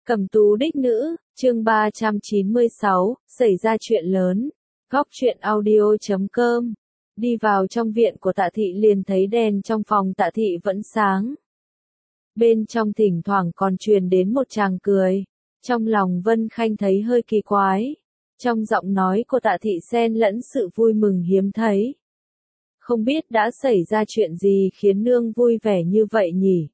Cẩm tú đích nữ, chương 396, xảy ra chuyện lớn. Góc truyện audio.com. Đi vào trong viện của Tạ Thị liền thấy đèn trong phòng Tạ Thị vẫn sáng. Bên trong thỉnh thoảng còn truyền đến một tràng cười. Trong lòng Vân Khanh thấy hơi kỳ quái. Trong giọng nói của Tạ Thị xen lẫn sự vui mừng hiếm thấy. Không biết đã xảy ra chuyện gì khiến nương vui vẻ như vậy nhỉ?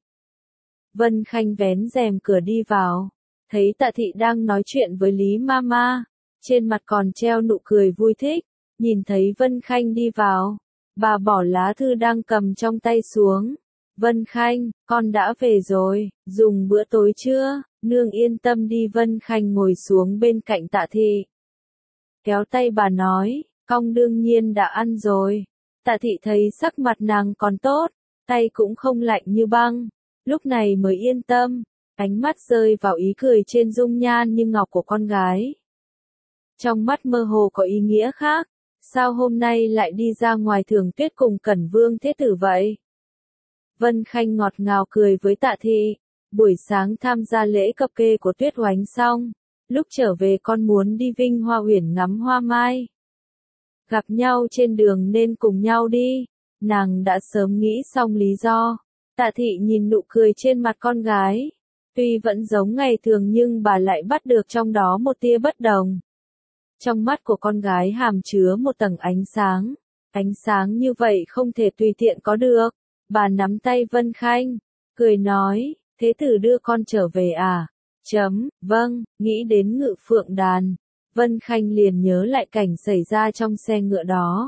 Vân Khanh vén rèm cửa đi vào. Thấy Tạ Thị đang nói chuyện với Lý Mama, trên mặt còn treo nụ cười vui thích, nhìn thấy Vân Khanh đi vào, bà bỏ lá thư đang cầm trong tay xuống. Vân Khanh, con đã về rồi, dùng bữa tối chưa? Nương yên tâm đi. Vân Khanh ngồi xuống bên cạnh Tạ Thị. Kéo tay bà nói, con đương nhiên đã ăn rồi. Tạ Thị thấy sắc mặt nàng còn tốt, tay cũng không lạnh như băng, lúc này mới yên tâm. Ánh mắt rơi vào ý cười trên dung nhan như ngọc của con gái. Trong mắt mơ hồ có ý nghĩa khác, sao hôm nay lại đi ra ngoài Thường Tuyết cùng Cẩn Vương Thế Tử vậy? Vân Khanh ngọt ngào cười với Tạ Thị, buổi sáng tham gia lễ cập kê của Tuyết Oánh xong, lúc trở về con muốn đi Vinh Hoa Uyển ngắm hoa mai. Gặp nhau trên đường nên cùng nhau đi, nàng đã sớm nghĩ xong lý do. Tạ Thị nhìn nụ cười trên mặt con gái. Tuy vẫn giống ngày thường nhưng bà lại bắt được trong đó một tia bất đồng. Trong mắt của con gái hàm chứa một tầng ánh sáng như vậy không thể tùy tiện có được. Bà nắm tay Vân Khanh, cười nói, Thế Tử đưa con trở về à? Vâng, nghĩ đến Ngự Phượng Đàn, Vân Khanh liền nhớ lại cảnh xảy ra trong xe ngựa đó.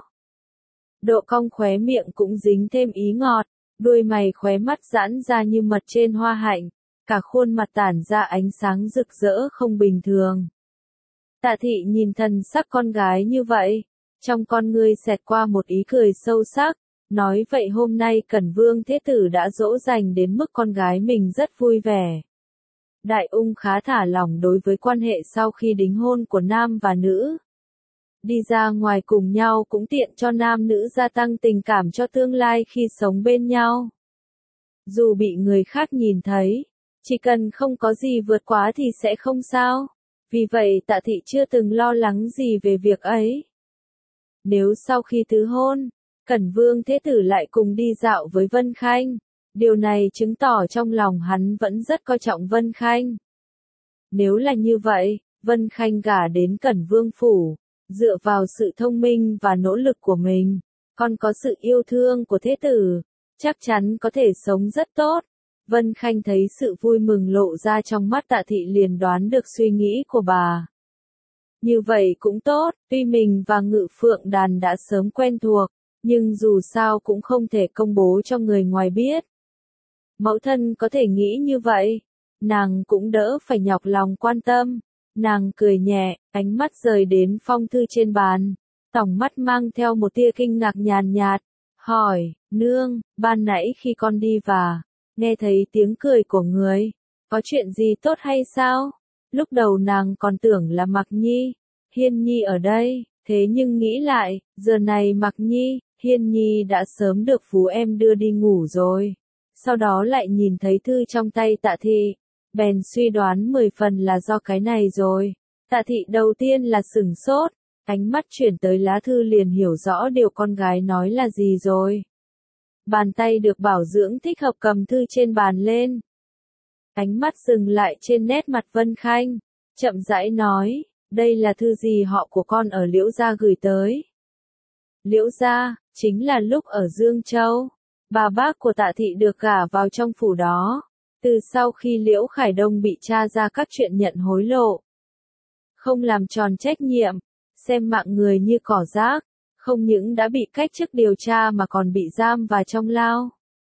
Độ cong khóe miệng cũng dính thêm ý ngọt, đuôi mày khóe mắt giãn ra như mật trên hoa hạnh. Cả khuôn mặt tản ra ánh sáng rực rỡ không bình thường. Tạ Thị nhìn thần sắc con gái như vậy, trong con ngươi xẹt qua một ý cười sâu sắc, nói vậy hôm nay Cẩn Vương Thế Tử đã dỗ dành đến mức con gái mình rất vui vẻ. Đại Ung khá thả lỏng đối với quan hệ sau khi đính hôn của nam và nữ. Đi ra ngoài cùng nhau cũng tiện cho nam nữ gia tăng tình cảm cho tương lai khi sống bên nhau. Dù bị người khác nhìn thấy, chỉ cần không có gì vượt quá thì sẽ không sao. Vì vậy Tạ Thị chưa từng lo lắng gì về việc ấy. Nếu sau khi tứ hôn, Cẩn Vương Thế Tử lại cùng đi dạo với Vân Khanh, điều này chứng tỏ trong lòng hắn vẫn rất coi trọng Vân Khanh. Nếu là như vậy, Vân Khanh gả đến Cẩn Vương phủ, dựa vào sự thông minh và nỗ lực của mình, còn có sự yêu thương của Thế Tử, chắc chắn có thể sống rất tốt. Vân Khanh thấy sự vui mừng lộ ra trong mắt Tạ Thị liền đoán được suy nghĩ của bà. Như vậy cũng tốt, tuy mình và Ngự Phượng Đàn đã sớm quen thuộc, nhưng dù sao cũng không thể công bố cho người ngoài biết. Mẫu thân có thể nghĩ như vậy, nàng cũng đỡ phải nhọc lòng quan tâm. Nàng cười nhẹ, ánh mắt rời đến phong thư trên bàn, tỏng mắt mang theo một tia kinh ngạc nhàn nhạt, hỏi, nương, ban nãy khi con đi và nghe thấy tiếng cười của người, có chuyện gì tốt hay sao? Lúc đầu nàng còn tưởng là Mặc Nhi, Hiên Nhi ở đây, thế nhưng nghĩ lại, giờ này Mặc Nhi, Hiên Nhi đã sớm được Phú em đưa đi ngủ rồi. Sau đó lại nhìn thấy thư trong tay Tạ Thị, bèn suy đoán 10 phần là do cái này rồi. Tạ Thị đầu tiên là sửng sốt, ánh mắt chuyển tới lá thư liền hiểu rõ điều con gái nói là gì rồi. Bàn tay được bảo dưỡng thích hợp cầm thư trên bàn lên. Ánh mắt dừng lại trên nét mặt Vân Khanh, chậm rãi nói, đây là thư gì họ của con ở Liễu Gia gửi tới. Liễu Gia, chính là lúc ở Dương Châu, bà bác của Tạ Thị được gả vào trong phủ đó, từ sau khi Liễu Khải Đông bị tra ra các chuyện nhận hối lộ. Không làm tròn trách nhiệm, xem mạng người như cỏ rác. Không những đã bị cách chức điều tra mà còn bị giam và trong lao.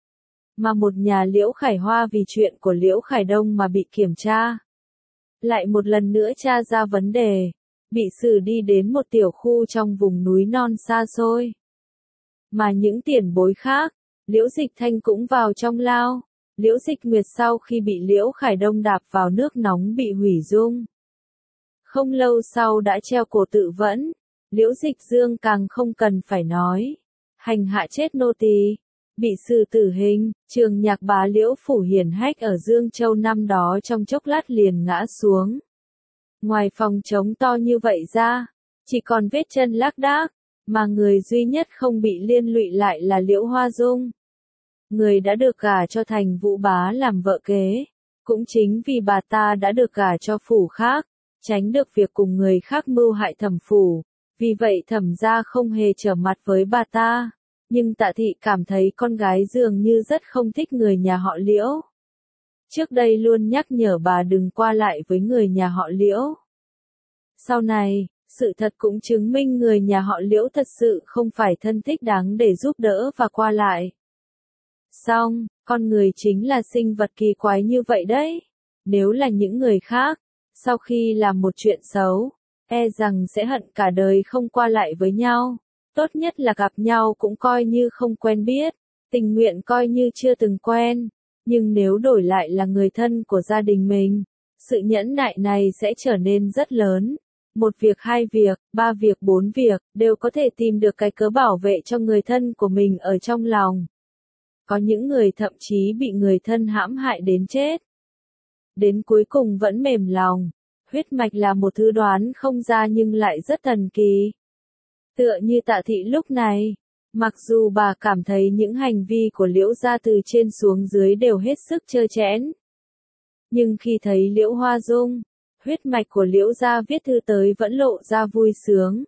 Mà một nhà Liễu Khải Hoa vì chuyện của Liễu Khải Đông mà bị kiểm tra. Lại một lần nữa tra ra vấn đề, bị xử đi đến một tiểu khu trong vùng núi non xa xôi. Mà những tiền bối khác, Liễu Dịch Thanh cũng vào trong lao. Liễu Dịch Nguyệt sau khi bị Liễu Khải Đông đạp vào nước nóng bị hủy dung. Không lâu sau đã treo cổ tự vẫn. Liễu Dịch Dương càng không cần phải nói. Hành hạ chết nô tỳ. bị xử tử hình, Trường Nhạc Bá Liễu phủ hiển hách ở Dương Châu năm đó trong chốc lát liền ngã xuống. Ngoài phòng trống to như vậy ra, chỉ còn vết chân lác đác, mà người duy nhất không bị liên lụy lại là Liễu Hoa Dung. Người đã được gả cho Thành Vũ Bá làm vợ kế, cũng chính vì bà ta đã được gả cho phủ khác, tránh được việc cùng người khác mưu hại Thẩm phủ, vì vậy Thẩm gia không hề trở mặt với bà ta. Nhưng Tạ Thị cảm thấy con gái dường như rất không thích người nhà họ Liễu. Trước đây luôn nhắc nhở bà đừng qua lại với người nhà họ Liễu. Sau này, sự thật cũng chứng minh người nhà họ Liễu thật sự không phải thân thích đáng để giúp đỡ và qua lại. Song, con người chính là sinh vật kỳ quái như vậy đấy. Nếu là những người khác, sau khi làm một chuyện xấu, e rằng sẽ hận cả đời không qua lại với nhau. Tốt nhất là gặp nhau cũng coi như không quen biết, tình nguyện coi như chưa từng quen. Nhưng nếu đổi lại là người thân của gia đình mình, sự nhẫn nại này sẽ trở nên rất lớn. Một việc, hai việc, ba việc, bốn việc, đều có thể tìm được cái cớ bảo vệ cho người thân của mình ở trong lòng. Có những người thậm chí bị người thân hãm hại đến chết. Đến cuối cùng vẫn mềm lòng. Huyết mạch là một thứ đoán không ra nhưng lại rất thần kỳ. Tựa như Tạ Thị lúc này, mặc dù bà cảm thấy những hành vi của Liễu gia từ trên xuống dưới đều hết sức trơ trẽn. Nhưng khi thấy Liễu Hoa Dung, huyết mạch của Liễu gia viết thư tới vẫn lộ ra vui sướng.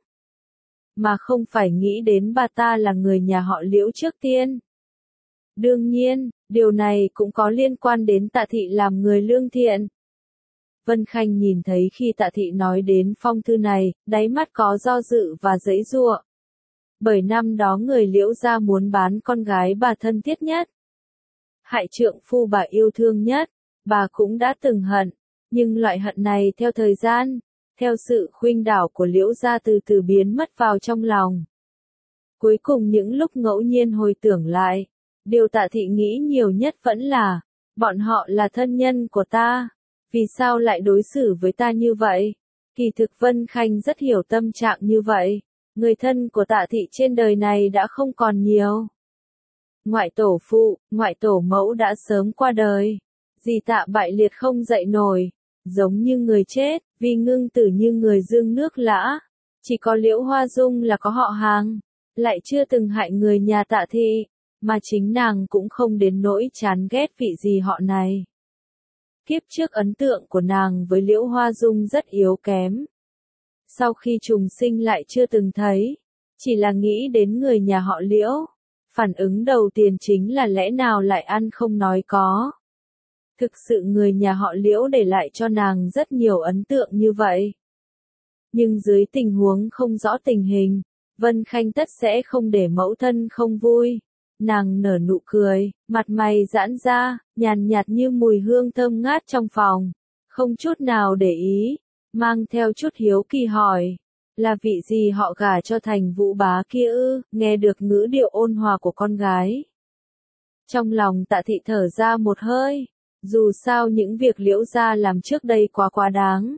Mà không phải nghĩ đến bà ta là người nhà họ Liễu trước tiên. Đương nhiên, điều này cũng có liên quan đến Tạ Thị làm người lương thiện. Vân Khanh nhìn thấy khi Tạ Thị nói đến phong thư này, đáy mắt có do dự và giãy giụa. Bởi năm đó người Liễu gia muốn bán con gái bà thân thiết nhất. Hại trượng phu bà yêu thương nhất, bà cũng đã từng hận, nhưng loại hận này theo thời gian, theo sự khuynh đảo của Liễu gia từ từ biến mất vào trong lòng. Cuối cùng những lúc ngẫu nhiên hồi tưởng lại, điều Tạ Thị nghĩ nhiều nhất vẫn là, bọn họ là thân nhân của ta. Vì sao lại đối xử với ta như vậy? Kỳ thực Vân Khanh rất hiểu tâm trạng như vậy. Người thân của Tạ Thị trên đời này đã không còn nhiều. Ngoại tổ phụ, ngoại tổ mẫu đã sớm qua đời. Dì Tạ bại liệt không dậy nổi. Giống như người chết, vì ngưng tử như người dương nước lã. Chỉ có Liễu Hoa Dung là có họ hàng. Lại chưa từng hại người nhà Tạ Thị. Mà chính nàng cũng không đến nỗi chán ghét vị dì họ này. Kiếp trước ấn tượng của nàng với Liễu Hoa Dung rất yếu kém. Sau khi trùng sinh lại chưa từng thấy, chỉ là nghĩ đến người nhà họ Liễu. Phản ứng đầu tiên chính là lẽ nào lại ăn không nói có. Thực sự người nhà họ Liễu để lại cho nàng rất nhiều ấn tượng như vậy. Nhưng dưới tình huống không rõ tình hình, Vân Khanh tất sẽ không để mẫu thân không vui. Nàng nở nụ cười, mặt mày giãn ra, nhàn nhạt như mùi hương thơm ngát trong phòng. Không chút nào để ý, mang theo chút hiếu kỳ hỏi. Là vị gì họ gả cho Thành Vũ Bá kia ư? Nghe được ngữ điệu ôn hòa của con gái. Trong lòng Tạ Thị thở ra một hơi. Dù sao những việc Liễu gia làm trước đây quá đáng.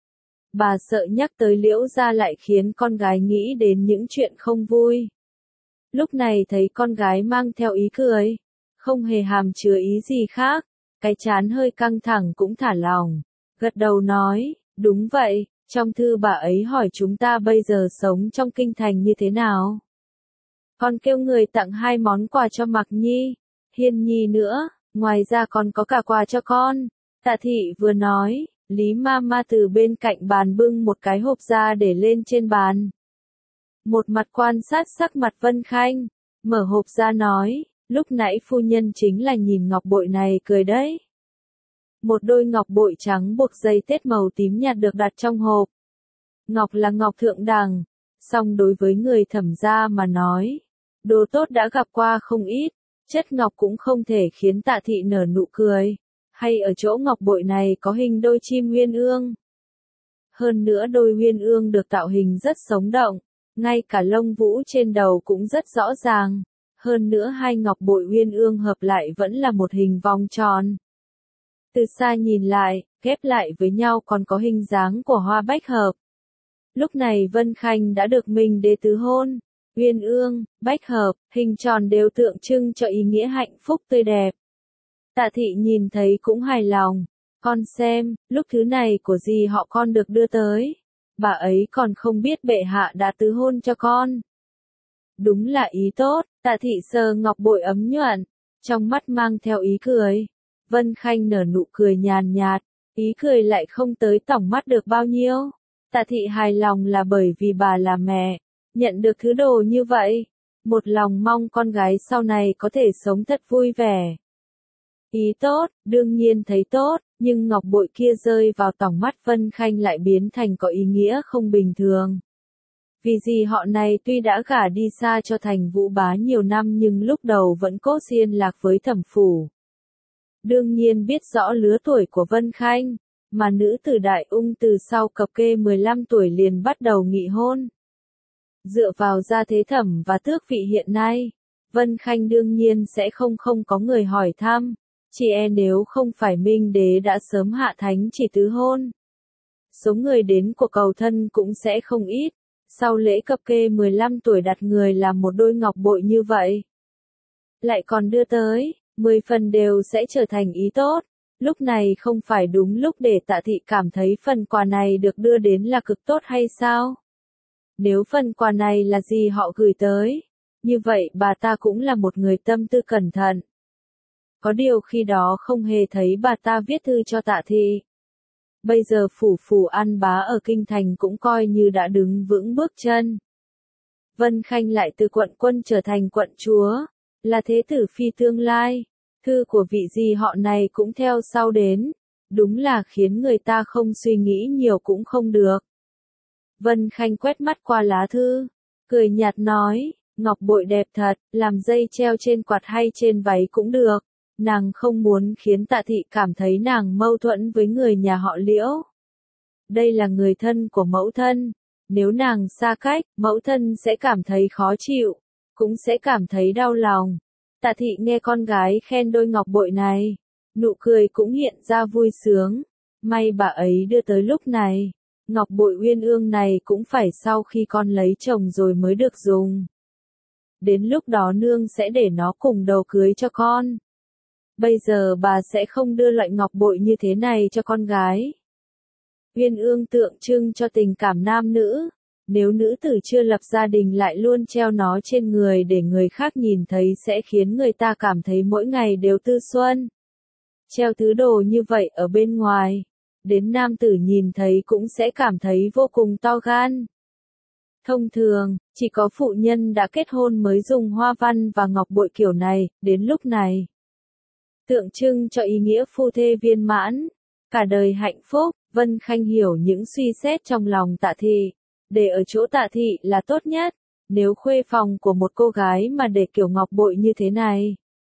Bà sợ nhắc tới Liễu gia lại khiến con gái nghĩ đến những chuyện không vui. Lúc này thấy con gái mang theo ý cười, không hề hàm chứa ý gì khác, cái trán hơi căng thẳng cũng thả lỏng, gật đầu nói, đúng vậy, trong thư bà ấy hỏi chúng ta bây giờ sống trong kinh thành như thế nào. Còn kêu người tặng 2 món quà cho Mạc Nhi, Hiên Nhi nữa, ngoài ra còn có cả quà cho con. Tạ Thị vừa nói, Lý Mama từ bên cạnh bàn bưng một cái hộp ra để lên trên bàn. Một mặt quan sát sắc mặt Vân Khanh, mở hộp ra nói, lúc nãy phu nhân chính là nhìn ngọc bội này cười đấy. Một đôi ngọc bội trắng buộc dây tết màu tím nhạt được đặt trong hộp. Ngọc là ngọc thượng đẳng, song đối với người Thẩm gia mà nói, đồ tốt đã gặp qua không ít, chất ngọc cũng không thể khiến Tạ Thị nở nụ cười. Hay ở chỗ ngọc bội này có hình đôi chim uyên ương. Hơn nữa đôi uyên ương được tạo hình rất sống động. Ngay cả lông vũ trên đầu cũng rất rõ ràng. Hơn nữa hai ngọc bội uyên ương hợp lại vẫn là một hình vòng tròn. Từ xa nhìn lại, ghép lại với nhau còn có hình dáng của hoa bách hợp. Lúc này Vân Khanh đã được Minh Đế tứ hôn. uyên ương, bách hợp, hình tròn đều tượng trưng cho ý nghĩa hạnh phúc tươi đẹp. Tạ thị nhìn thấy cũng hài lòng. Con xem, lúc thứ này của dì họ con được đưa tới. Bà ấy còn không biết bệ hạ đã tứ hôn cho con. Đúng là ý tốt, Tạ thị sờ ngọc bội ấm nhuận, trong mắt mang theo ý cười. Vân Khanh nở nụ cười nhàn nhạt, ý cười lại không tới tỏng mắt được bao nhiêu. Tạ thị hài lòng là bởi vì bà là mẹ, nhận được thứ đồ như vậy. Một lòng mong con gái sau này có thể sống thật vui vẻ. Ý tốt, đương nhiên thấy tốt, nhưng ngọc bội kia rơi vào tỏng mắt Vân Khanh lại biến thành có ý nghĩa không bình thường. Vì gì họ này tuy đã gả đi xa cho thành Vũ Bá nhiều năm nhưng lúc đầu vẫn cố liên lạc với thẩm phủ. Đương nhiên biết rõ lứa tuổi của Vân Khanh, mà nữ tử Đại Ung từ sau cập kê 15 tuổi liền bắt đầu nghị hôn. Dựa vào gia thế thẩm và tước vị hiện nay, Vân Khanh đương nhiên sẽ không có người hỏi thăm, chỉ nếu không phải Minh Đế đã sớm hạ thánh chỉ tứ hôn. Số người đến của cầu thân cũng sẽ không ít, sau lễ cập kê 15 tuổi đặt người làm một đôi ngọc bội như vậy. Lại còn đưa tới, 10 phần đều sẽ trở thành ý tốt, lúc này không phải đúng lúc để Tạ thị cảm thấy phần quà này được đưa đến là cực tốt hay sao? Nếu phần quà này là gì họ gửi tới, như vậy bà ta cũng là một người tâm tư cẩn thận. Có điều khi đó không hề thấy bà ta viết thư cho Tạ thị. Bây giờ phủ An Bá ở Kinh Thành cũng coi như đã đứng vững bước chân. Vân Khanh lại từ quận quân trở thành quận chúa, là thế tử phi tương lai. Thư của vị dì họ này cũng theo sau đến, đúng là khiến người ta không suy nghĩ nhiều cũng không được. Vân Khanh quét mắt qua lá thư, cười nhạt nói, ngọc bội đẹp thật, làm dây treo trên quạt hay trên váy cũng được. Nàng không muốn khiến Tạ thị cảm thấy nàng mâu thuẫn với người nhà họ Liễu. Đây là người thân của mẫu thân, nếu nàng xa cách, mẫu thân sẽ cảm thấy khó chịu, cũng sẽ cảm thấy đau lòng. Tạ thị nghe con gái khen đôi ngọc bội này, nụ cười cũng hiện ra vui sướng, may bà ấy đưa tới lúc này. Ngọc bội uyên ương này cũng phải sau khi con lấy chồng rồi mới được dùng. Đến lúc đó nương sẽ để nó cùng đầu cưới cho con. Bây giờ bà sẽ không đưa loại ngọc bội như thế này cho con gái. Uyên ương tượng trưng cho tình cảm nam nữ. Nếu nữ tử chưa lập gia đình lại luôn treo nó trên người để người khác nhìn thấy sẽ khiến người ta cảm thấy mỗi ngày đều tư xuân. Treo thứ đồ như vậy ở bên ngoài, đến nam tử nhìn thấy cũng sẽ cảm thấy vô cùng to gan. Thông thường, chỉ có phụ nhân đã kết hôn mới dùng hoa văn và ngọc bội kiểu này, đến lúc này. Tượng trưng cho ý nghĩa phu thê viên mãn, cả đời hạnh phúc. Vân Khanh hiểu những suy xét trong lòng Tạ thị, để ở chỗ Tạ thị là tốt nhất. Nếu khuê phòng của một cô gái mà để kiểu ngọc bội như thế này,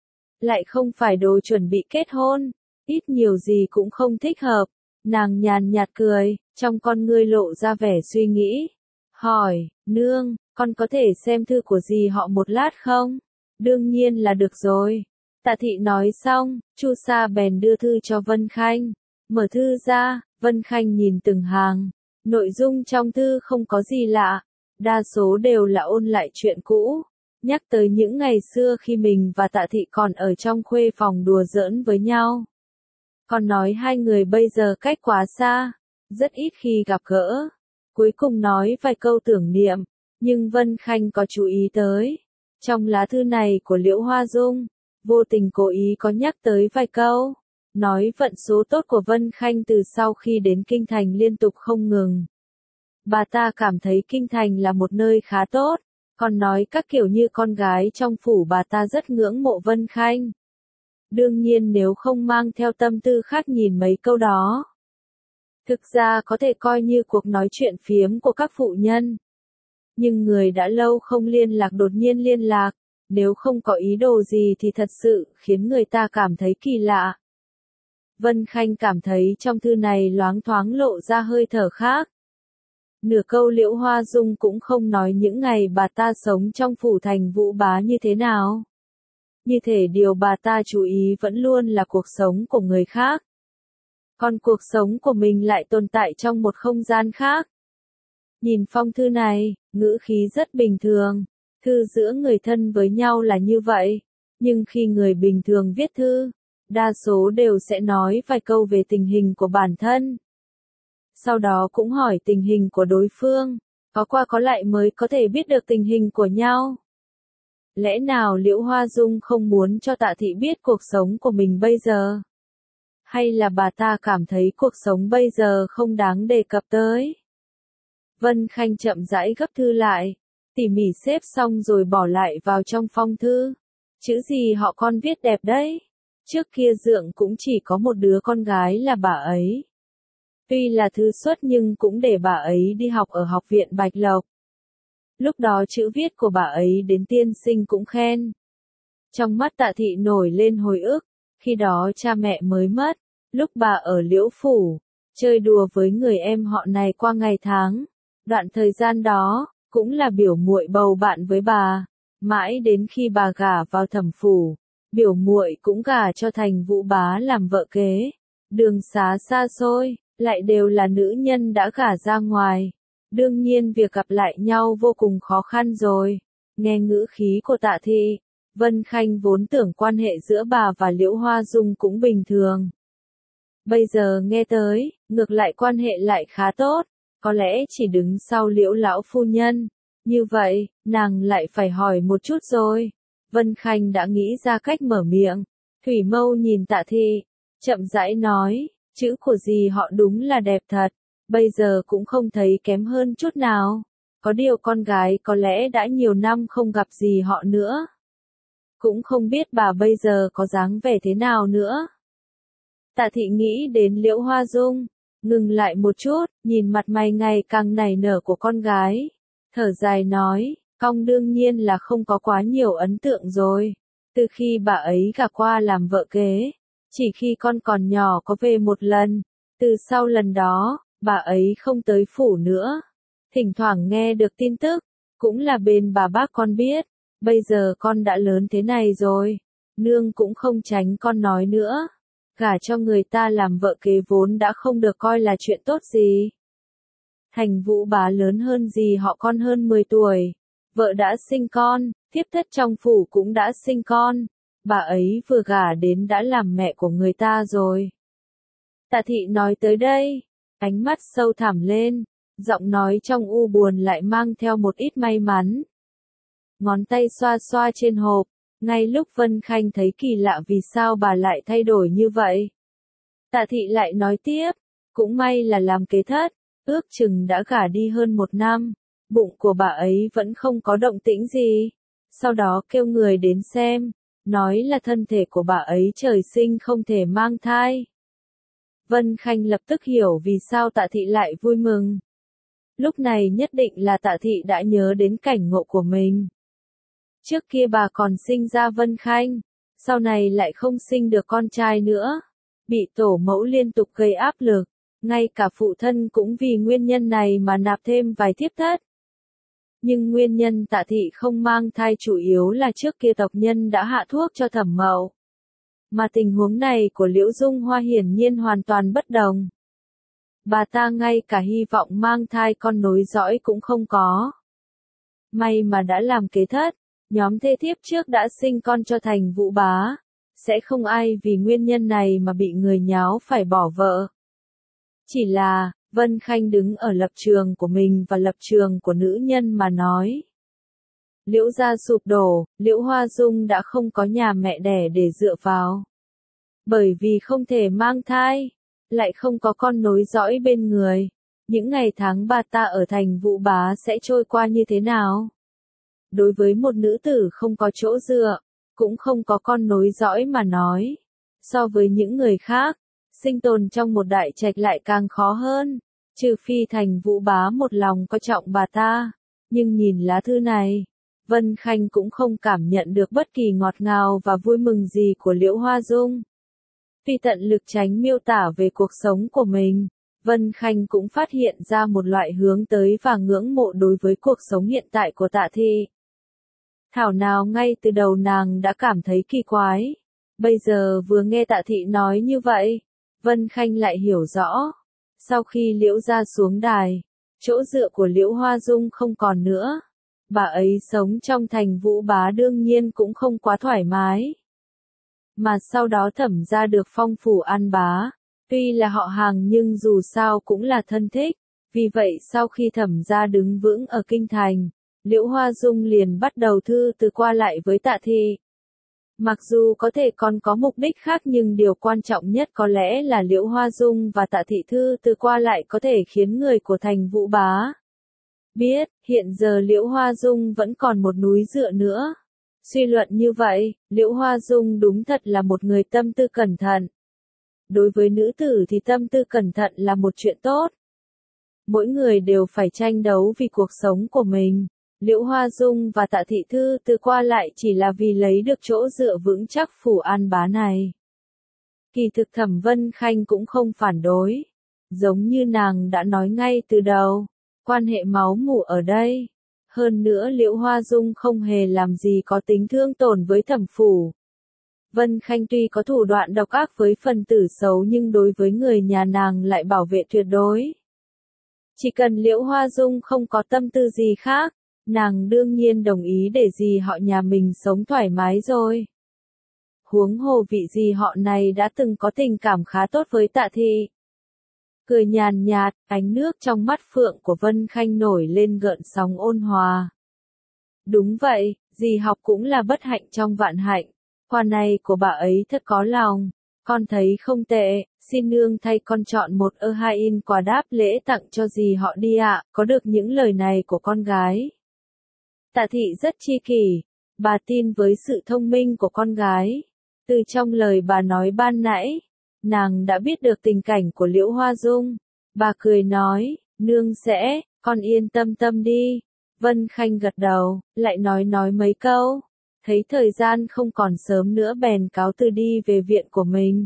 lại không phải đồ chuẩn bị kết hôn, ít nhiều gì cũng không thích hợp. Nàng nhàn nhạt cười, trong con ngươi lộ ra vẻ suy nghĩ. Hỏi, nương, con có thể xem thư của dì họ một lát không? Đương nhiên là được rồi. Tạ thị nói xong, Chu Sa bèn đưa thư cho Vân Khanh. Mở thư ra, Vân Khanh nhìn từng hàng. Nội dung trong thư không có gì lạ. Đa số đều là ôn lại chuyện cũ. Nhắc tới những ngày xưa khi mình và Tạ thị còn ở trong khuê phòng đùa giỡn với nhau. Còn nói hai người bây giờ cách quá xa, rất ít khi gặp gỡ. Cuối cùng nói vài câu tưởng niệm, nhưng Vân Khanh có chú ý tới. Trong lá thư này của Liễu Hoa Dung, vô tình cố ý có nhắc tới vài câu, nói vận số tốt của Vân Khanh từ sau khi đến Kinh Thành liên tục không ngừng. Bà ta cảm thấy Kinh Thành là một nơi khá tốt, còn nói các kiểu như con gái trong phủ bà ta rất ngưỡng mộ Vân Khanh. Đương nhiên nếu không mang theo tâm tư khác nhìn mấy câu đó. Thực ra có thể coi như cuộc nói chuyện phiếm của các phụ nhân. Nhưng người đã lâu không liên lạc đột nhiên liên lạc, nếu không có ý đồ gì thì thật sự khiến người ta cảm thấy kỳ lạ. Vân Khanh cảm thấy trong thư này loáng thoáng lộ ra hơi thở khác. Nửa câu Liễu Hoa Dung cũng không nói những ngày bà ta sống trong phủ thành Vũ Bá như thế nào. Như thể điều bà ta chú ý vẫn luôn là cuộc sống của người khác. Còn cuộc sống của mình lại tồn tại trong một không gian khác. Nhìn phong thư này, ngữ khí rất bình thường. Thư giữa người thân với nhau là như vậy, nhưng khi người bình thường viết thư, đa số đều sẽ nói vài câu về tình hình của bản thân. Sau đó cũng hỏi tình hình của đối phương, có qua có lại mới có thể biết được tình hình của nhau. Lẽ nào Liễu Hoa Dung không muốn cho Tạ Thị biết cuộc sống của mình bây giờ? Hay là bà ta cảm thấy cuộc sống bây giờ không đáng đề cập tới? Vân Khanh chậm rãi gấp thư lại, tỉ mỉ xếp xong rồi bỏ lại vào trong phong thư. Chữ gì họ con viết đẹp đấy. Trước kia Dượng cũng chỉ có một đứa con gái là bà ấy. Tuy là thư xuất nhưng cũng để bà ấy đi học ở học viện Bạch Lộc. Lúc đó chữ viết của bà ấy đến tiên sinh cũng khen. Trong mắt Tạ Thị nổi lên hồi ức, khi đó cha mẹ mới mất, lúc bà ở Liễu Phủ, chơi đùa với người em họ này qua ngày tháng. Đoạn thời gian đó, cũng là biểu muội bầu bạn với bà, mãi đến khi bà gả vào Thẩm phủ, biểu muội cũng gả cho Thành Vũ bá làm vợ kế. Đường xá xa xôi, lại đều là nữ nhân đã gả ra ngoài. Đương nhiên việc gặp lại nhau vô cùng khó khăn rồi. Nghe ngữ khí của Tạ Thị, Vân Khanh vốn tưởng quan hệ giữa bà và Liễu Hoa Dung cũng bình thường. Bây giờ nghe tới, ngược lại quan hệ lại khá tốt, có lẽ chỉ đứng sau Liễu lão phu nhân. Như vậy, nàng lại phải hỏi một chút rồi. Vân Khanh đã nghĩ ra cách mở miệng. Thủy Mâu nhìn Tạ Thị, chậm rãi nói, chữ của dì họ đúng là đẹp thật, bây giờ cũng không thấy kém hơn chút nào. Có điều con gái có lẽ đã nhiều năm không gặp dì họ nữa. Cũng không biết bà bây giờ có dáng vẻ thế nào nữa. Tạ Thị nghĩ đến Liễu Hoa Dung, ngừng lại một chút, nhìn mặt mày ngày càng nảy nở của con gái. Thở dài nói, con đương nhiên là không có quá nhiều ấn tượng rồi. Từ khi bà ấy gả qua làm vợ kế, chỉ khi con còn nhỏ có về một lần. Từ sau lần đó, bà ấy không tới phủ nữa. Thỉnh thoảng nghe được tin tức, cũng là bên bà bác con biết. Bây giờ con đã lớn thế này rồi, nương cũng không tránh con nói nữa. Gả cho người ta làm vợ kế vốn đã không được coi là chuyện tốt gì. Thành Vũ bá lớn hơn dì họ con hơn 10 tuổi. Vợ đã sinh con, thiếp thất trong phủ cũng đã sinh con. Bà ấy vừa gả đến đã làm mẹ của người ta rồi. Tạ Thị nói tới đây, ánh mắt sâu thẳm lên, giọng nói trong u buồn lại mang theo một ít may mắn. Ngón tay xoa xoa trên hộp, ngay lúc Vân Khanh thấy kỳ lạ vì sao bà lại thay đổi như vậy. Tạ Thị lại nói tiếp, cũng may là làm kế thất, ước chừng đã gả đi hơn 1 năm, bụng của bà ấy vẫn không có động tĩnh gì. Sau đó kêu người đến xem, nói là thân thể của bà ấy trời sinh không thể mang thai. Vân Khanh lập tức hiểu vì sao Tạ Thị lại vui mừng. Lúc này nhất định là Tạ Thị đã nhớ đến cảnh ngộ của mình. Trước kia bà còn sinh ra Vân Khanh, sau này lại không sinh được con trai nữa. Bị tổ mẫu liên tục gây áp lực, ngay cả phụ thân cũng vì nguyên nhân này mà nạp thêm vài thiếp thất. Nhưng nguyên nhân Tạ Thị không mang thai chủ yếu là trước kia tộc nhân đã hạ thuốc cho Thẩm Mậu. Mà tình huống này của Liễu Dung Hoa hiển nhiên hoàn toàn bất đồng. Bà ta ngay cả hy vọng mang thai con nối dõi cũng không có. May mà đã làm kế thất, nhóm thê thiếp trước đã sinh con cho Thành Vũ bá. Sẽ không ai vì nguyên nhân này mà bị người nháo phải bỏ vợ. Chỉ là, Vân Khanh đứng ở lập trường của mình và lập trường của nữ nhân mà nói. Liễu gia sụp đổ, Liễu Hoa Dung đã không có nhà mẹ đẻ để dựa vào. Bởi vì không thể mang thai, lại không có con nối dõi bên người. Những ngày tháng bà ta ở Thành Vũ bá sẽ trôi qua như thế nào? Đối với một nữ tử không có chỗ dựa, cũng không có con nối dõi mà nói. So với những người khác, sinh tồn trong một đại trạch lại càng khó hơn. Trừ phi Thành Vũ bá một lòng có trọng bà ta. Nhưng nhìn lá thư này, Vân Khanh cũng không cảm nhận được bất kỳ ngọt ngào và vui mừng gì của Liễu Hoa Dung. Vì tận lực tránh miêu tả về cuộc sống của mình, Vân Khanh cũng phát hiện ra một loại hướng tới và ngưỡng mộ đối với cuộc sống hiện tại của Tạ Thị. Thảo nào ngay từ đầu nàng đã cảm thấy kỳ quái. Bây giờ vừa nghe Tạ Thị nói như vậy, Vân Khanh lại hiểu rõ. Sau khi Liễu gia xuống đài, chỗ dựa của Liễu Hoa Dung không còn nữa. Bà ấy sống trong thành Vũ Bá đương nhiên cũng không quá thoải mái. Mà sau đó Thẩm gia được phong phủ An Bá, tuy là họ hàng nhưng dù sao cũng là thân thích, vì vậy sau khi Thẩm gia đứng vững ở kinh thành, Liễu Hoa Dung liền bắt đầu thư từ qua lại với Tạ Thị. Mặc dù có thể còn có mục đích khác nhưng điều quan trọng nhất có lẽ là Liễu Hoa Dung và Tạ Thị thư từ qua lại có thể khiến người của thành Vũ Bá biết, hiện giờ Liễu Hoa Dung vẫn còn một núi dựa nữa. Suy luận như vậy, Liễu Hoa Dung đúng thật là một người tâm tư cẩn thận. Đối với nữ tử thì tâm tư cẩn thận là một chuyện tốt. Mỗi người đều phải tranh đấu vì cuộc sống của mình. Liễu Hoa Dung và Tạ Thị thư từ qua lại chỉ là vì lấy được chỗ dựa vững chắc phủ An Bá này. Kỳ thực Thẩm Vân Khanh cũng không phản đối. Giống như nàng đã nói ngay từ đầu, quan hệ máu mủ ở đây. Hơn nữa Liễu Hoa Dung không hề làm gì có tính thương tổn với Thẩm phủ. Vân Khanh tuy có thủ đoạn độc ác với phần tử xấu nhưng đối với người nhà nàng lại bảo vệ tuyệt đối. Chỉ cần Liễu Hoa Dung không có tâm tư gì khác, nàng đương nhiên đồng ý để dì họ nhà mình sống thoải mái rồi. Huống hồ vị dì họ này đã từng có tình cảm khá tốt với Tạ Thị. Cười nhàn nhạt, ánh nước trong mắt phượng của Vân Khanh nổi lên gợn sóng ôn hòa. Đúng vậy, dì học cũng là bất hạnh trong vạn hạnh. Quà này của bà ấy thật có lòng. Con thấy không tệ, xin nương thay con chọn một hai in quà đáp lễ tặng cho dì họ đi ạ. Có được những lời này của con gái. Tạ Thị rất chi kỷ, bà tin với sự thông minh của con gái. Từ trong lời bà nói ban nãy, nàng đã biết được tình cảnh của Liễu Hoa Dung. Bà cười nói, nương sẽ, con yên tâm đi. Vân Khanh gật đầu, lại nói mấy câu. Thấy thời gian không còn sớm nữa bèn cáo từ đi về viện của mình.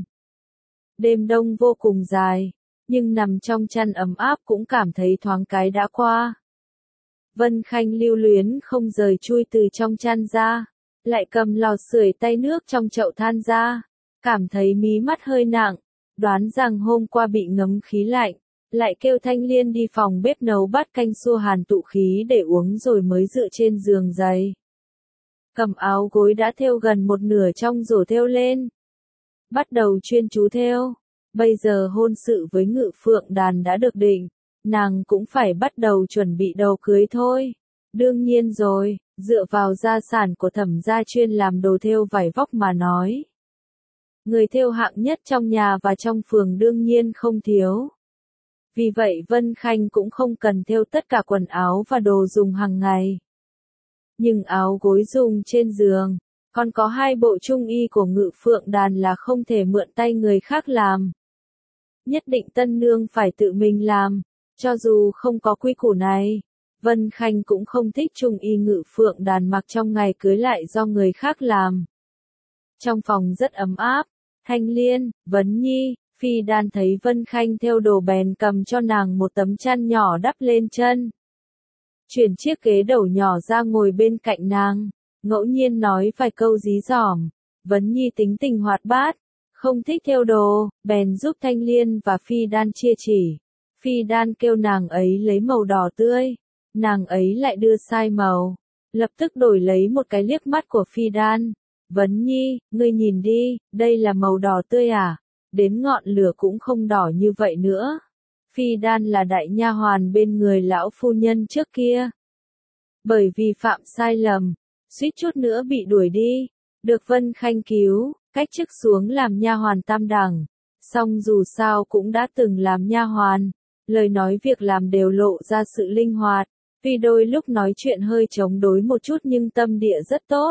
Đêm đông vô cùng dài, nhưng nằm trong chăn ấm áp cũng cảm thấy thoáng cái đã qua. Vân Khanh lưu luyến không rời chui từ trong chăn ra, lại cầm lò sưởi tay nước trong chậu than ra, cảm thấy mí mắt hơi nặng, đoán rằng hôm qua bị ngấm khí lạnh, lại kêu Thanh Liên đi phòng bếp nấu bát canh xua hàn tụ khí để uống rồi mới dựa trên giường dày. Cầm áo gối đã thêu gần một nửa trong rổ thêu lên. Bắt đầu chuyên chú thêu. Bây giờ hôn sự với Ngự Phượng Đàn đã được định, nàng cũng phải bắt đầu chuẩn bị đầu cưới thôi. Đương nhiên rồi, dựa vào gia sản của Thẩm gia chuyên làm đồ thêu vải vóc mà nói. Người thêu hạng nhất trong nhà và trong phường đương nhiên không thiếu. Vì vậy Vân Khanh cũng không cần thêu tất cả quần áo và đồ dùng hàng ngày. Nhưng áo gối dùng trên giường, còn có 2 bộ trung y của Ngự Phượng Đàn là không thể mượn tay người khác làm. Nhất định tân nương phải tự mình làm, cho dù không có quy củ này. Vân Khanh cũng không thích trung y Ngự Phượng Đàn mặc trong ngày cưới lại do người khác làm. Trong phòng rất ấm áp, Thanh Liên, Vấn Nhi, Phi Đan thấy Vân Khanh thêu đồ bèn cầm cho nàng một tấm chăn nhỏ đắp lên chân. Chuyển chiếc ghế đầu nhỏ ra ngồi bên cạnh nàng, ngẫu nhiên nói vài câu dí dỏm. Vấn Nhi tính tình hoạt bát, không thích thêu đồ, bèn giúp Thanh Liên và Phi Đan chia chỉ. Phi Đan kêu nàng ấy lấy màu đỏ tươi, nàng ấy lại đưa sai màu, lập tức đổi lấy một cái liếc mắt của Phi Đan. Vấn Nhi, ngươi nhìn đi, đây là màu đỏ tươi à? Đến ngọn lửa cũng không đỏ như vậy nữa. Phi Đan là đại nha hoàn bên người lão phu nhân trước kia. Bởi vì phạm sai lầm, suýt chút nữa bị đuổi đi, được Vân Khanh cứu, cách chức xuống làm nha hoàn tam đẳng. Song dù sao cũng đã từng làm nha hoàn, lời nói việc làm đều lộ ra sự linh hoạt, vì đôi lúc nói chuyện hơi chống đối một chút nhưng tâm địa rất tốt.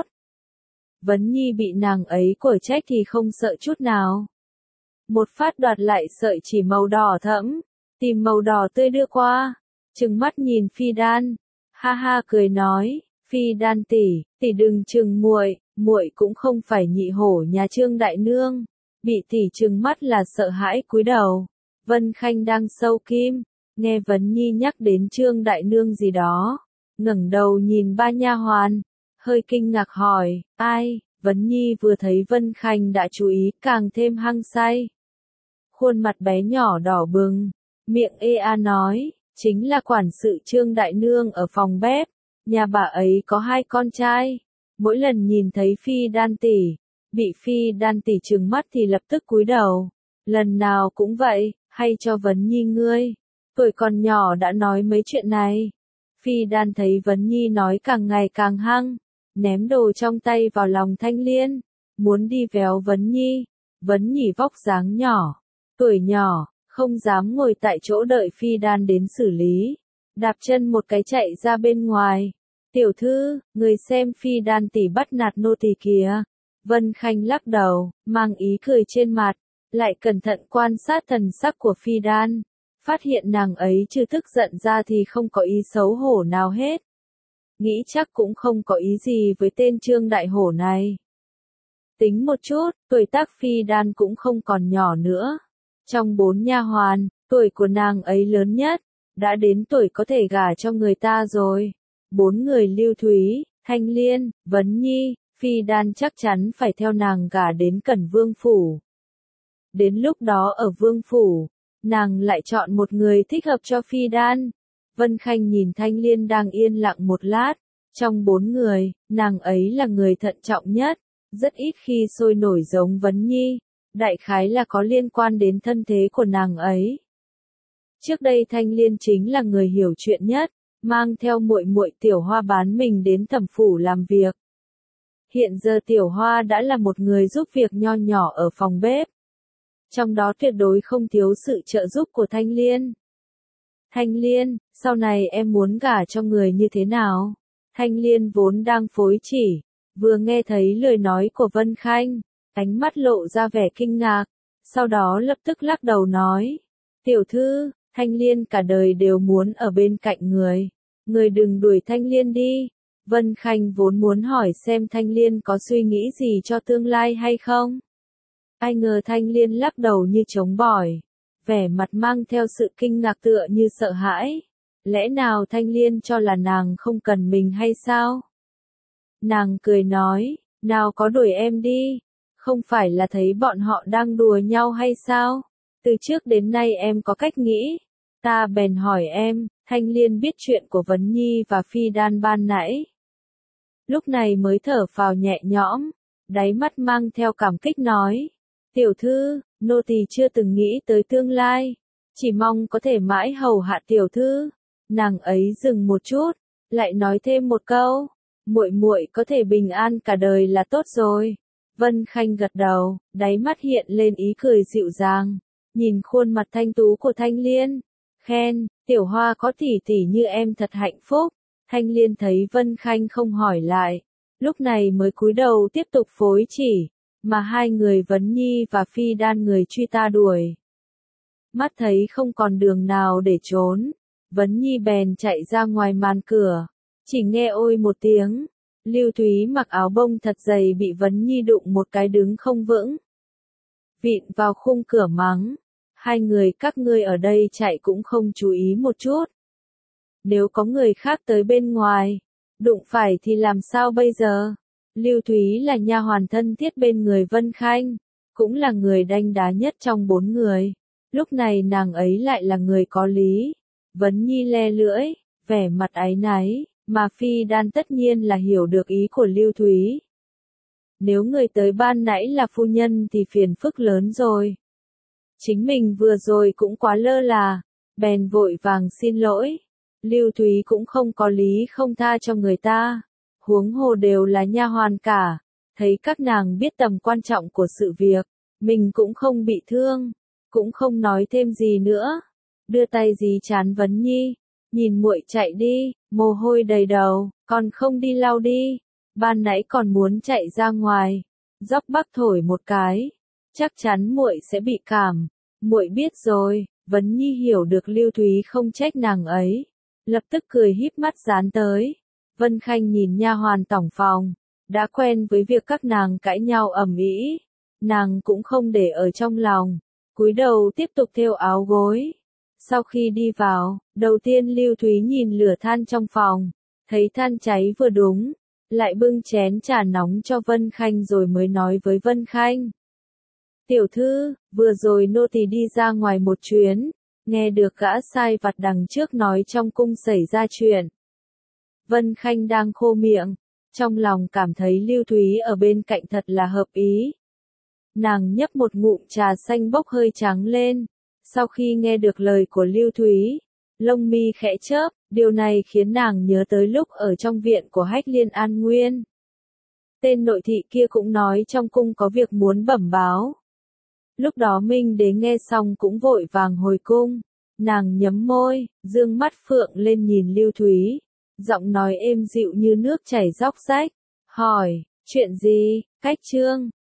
Vấn Nhi bị nàng ấy quở trách thì không sợ chút nào. Một phát đoạt lại sợi chỉ màu đỏ thẫm, tìm màu đỏ tươi đưa qua, trừng mắt nhìn Phi Đan, ha ha cười nói, Phi Đan tỷ đừng trừng muội, muội cũng không phải nhị hổ nhà Trương đại nương. Bị tỷ trừng mắt là sợ hãi cúi đầu. Vân Khanh đang sâu kim, nghe Vấn Nhi nhắc đến Trương đại nương gì đó, ngẩng đầu nhìn ba nha hoàn, hơi kinh ngạc hỏi, ai? Vấn Nhi vừa thấy Vân Khanh đã chú ý, càng thêm hăng say. Khuôn mặt bé nhỏ đỏ bừng, miệng ê a nói, chính là quản sự Trương đại nương ở phòng bếp. Nhà bà ấy có 2 con trai. Mỗi lần nhìn thấy Phi Đan tỷ, bị Phi Đan tỷ trừng mắt thì lập tức cúi đầu. Lần nào cũng vậy, hay cho Vấn Nhi ngươi. Tuổi còn nhỏ đã nói mấy chuyện này. Phi Đan thấy Vấn Nhi nói càng ngày càng hăng, ném đồ trong tay vào lòng Thanh Liên, muốn đi véo Vấn Nhi. Vấn Nhi vóc dáng nhỏ, tuổi nhỏ, không dám ngồi tại chỗ đợi Phi Đan đến xử lý. Đạp chân một cái chạy ra bên ngoài. Tiểu thư, người xem Phi Đan tỷ bắt nạt nô tỳ kìa. Vân Khanh lắc đầu, mang ý cười trên mặt, lại cẩn thận quan sát thần sắc của Phi Đan. Phát hiện nàng ấy trừ tức giận ra thì không có ý xấu hổ nào hết. Nghĩ chắc cũng không có ý gì với tên Trương Đại Hổ này. Tính một chút, tuổi tác Phi Đan cũng không còn nhỏ nữa. Trong 4 nha hoàn, tuổi của nàng ấy lớn nhất, đã đến tuổi có thể gả cho người ta rồi. 4 người Lưu Thúy, Thanh Liên, Vấn Nhi, Phi Đan chắc chắn phải theo nàng gả đến Cẩn Vương Phủ. Đến lúc đó ở Vương Phủ, nàng lại chọn một người thích hợp cho Phi Đan. Vân Khanh nhìn Thanh Liên đang yên lặng một lát. Trong 4 người, nàng ấy là người thận trọng nhất, rất ít khi sôi nổi giống Vấn Nhi. Đại khái là có liên quan đến thân thế của nàng ấy. Trước đây Thanh Liên chính là người hiểu chuyện nhất, mang theo muội muội Tiểu Hoa bán mình đến Thẩm phủ làm việc. Hiện giờ Tiểu Hoa đã là một người giúp việc nho nhỏ ở phòng bếp. Trong đó tuyệt đối không thiếu sự trợ giúp của Thanh Liên. Thanh Liên, sau này em muốn gả cho người như thế nào? Thanh Liên vốn đang phối chỉ, vừa nghe thấy lời nói của Vân Khanh, ánh mắt lộ ra vẻ kinh ngạc, sau đó lập tức lắc đầu nói. Tiểu thư, Thanh Liên cả đời đều muốn ở bên cạnh người. Người đừng đuổi Thanh Liên đi. Vân Khanh vốn muốn hỏi xem Thanh Liên có suy nghĩ gì cho tương lai hay không. Ai ngờ Thanh Liên lắc đầu như trống bỏi, vẻ mặt mang theo sự kinh ngạc tựa như sợ hãi. Lẽ nào Thanh Liên cho là nàng không cần mình hay sao? Nàng cười nói, nào có đuổi em đi, không phải là thấy bọn họ đang đùa nhau hay sao? Từ trước đến nay em có cách nghĩ, ta bèn hỏi em. Thanh Liên biết chuyện của Vấn Nhi và Phi Đan ban nãy. Lúc này mới thở phào nhẹ nhõm, đáy mắt mang theo cảm kích nói. Tiểu thư, nô tỳ chưa từng nghĩ tới tương lai, chỉ mong có thể mãi hầu hạ tiểu thư. Nàng ấy dừng một chút, lại nói thêm một câu, muội muội có thể bình an cả đời là tốt rồi. Vân Khanh gật đầu, đáy mắt hiện lên ý cười dịu dàng, nhìn khuôn mặt thanh tú của Thanh Liên, khen, Tiểu Hoa có tỷ tỷ như em thật hạnh phúc. Thanh Liên thấy Vân Khanh không hỏi lại, lúc này mới cúi đầu tiếp tục phối chỉ, mà 2 người Vấn Nhi và Phi Đan người truy ta đuổi. Mắt thấy không còn đường nào để trốn, Vấn Nhi bèn chạy ra ngoài màn cửa, chỉ nghe ôi một tiếng, Lưu Thúy mặc áo bông thật dày bị Vấn Nhi đụng một cái đứng không vững. Vịn vào khung cửa mắng, 2 người các ngươi ở đây chạy cũng không chú ý một chút. Nếu có người khác tới bên ngoài, đụng phải thì làm sao bây giờ? Lưu Thúy là nha hoàn thân thiết bên người Vân Khanh, cũng là người đanh đá nhất trong 4 người. Lúc này nàng ấy lại là người có lý. Vấn Nhi le lưỡi, vẻ mặt áy náy, mà Phi Đan tất nhiên là hiểu được ý của Lưu Thúy. Nếu người tới ban nãy là phu nhân thì phiền phức lớn rồi. Chính mình vừa rồi cũng quá lơ là, bèn vội vàng xin lỗi. Lưu Thúy cũng không có lý không tha cho người ta, huống hồ đều là nha hoàn cả, thấy các nàng biết tầm quan trọng của sự việc, mình cũng không bị thương, cũng không nói thêm gì nữa, đưa tay dí trán Vấn Nhi, nhìn muội chạy đi, mồ hôi đầy đầu, còn không đi lau đi, ban nãy còn muốn chạy ra ngoài, dốc bắc thổi một cái, chắc chắn muội sẽ bị cảm, muội biết rồi. Vấn Nhi hiểu được Lưu Thúy không trách nàng ấy, lập tức cười híp mắt dán tới. Vân Khanh nhìn nha hoàn tổng phòng, đã quen với việc các nàng cãi nhau ầm ĩ, nàng cũng không để ở trong lòng, cúi đầu tiếp tục thêu áo gối. Sau khi đi vào, đầu tiên Lưu Thúy nhìn lửa than trong phòng, thấy than cháy vừa đúng, lại bưng chén trà nóng cho Vân Khanh rồi mới nói với Vân Khanh. Tiểu thư, vừa rồi nô tỳ đi ra ngoài một chuyến, nghe được gã sai vặt đằng trước nói trong cung xảy ra chuyện. Vân Khanh đang khô miệng, trong lòng cảm thấy Lưu Thúy ở bên cạnh thật là hợp ý. Nàng nhấp một ngụm trà xanh bốc hơi trắng lên, sau khi nghe được lời của Lưu Thúy, lông mi khẽ chớp, điều này khiến nàng nhớ tới lúc ở trong viện của Hách Liên An Nguyên. Tên nội thị kia cũng nói trong cung có việc muốn bẩm báo. Lúc đó Minh Đế nghe xong cũng vội vàng hồi cung, nàng nhấm môi, dương mắt phượng lên nhìn Lưu Thúy, giọng nói êm dịu như nước chảy róc rách, hỏi, chuyện gì, Cách Trương,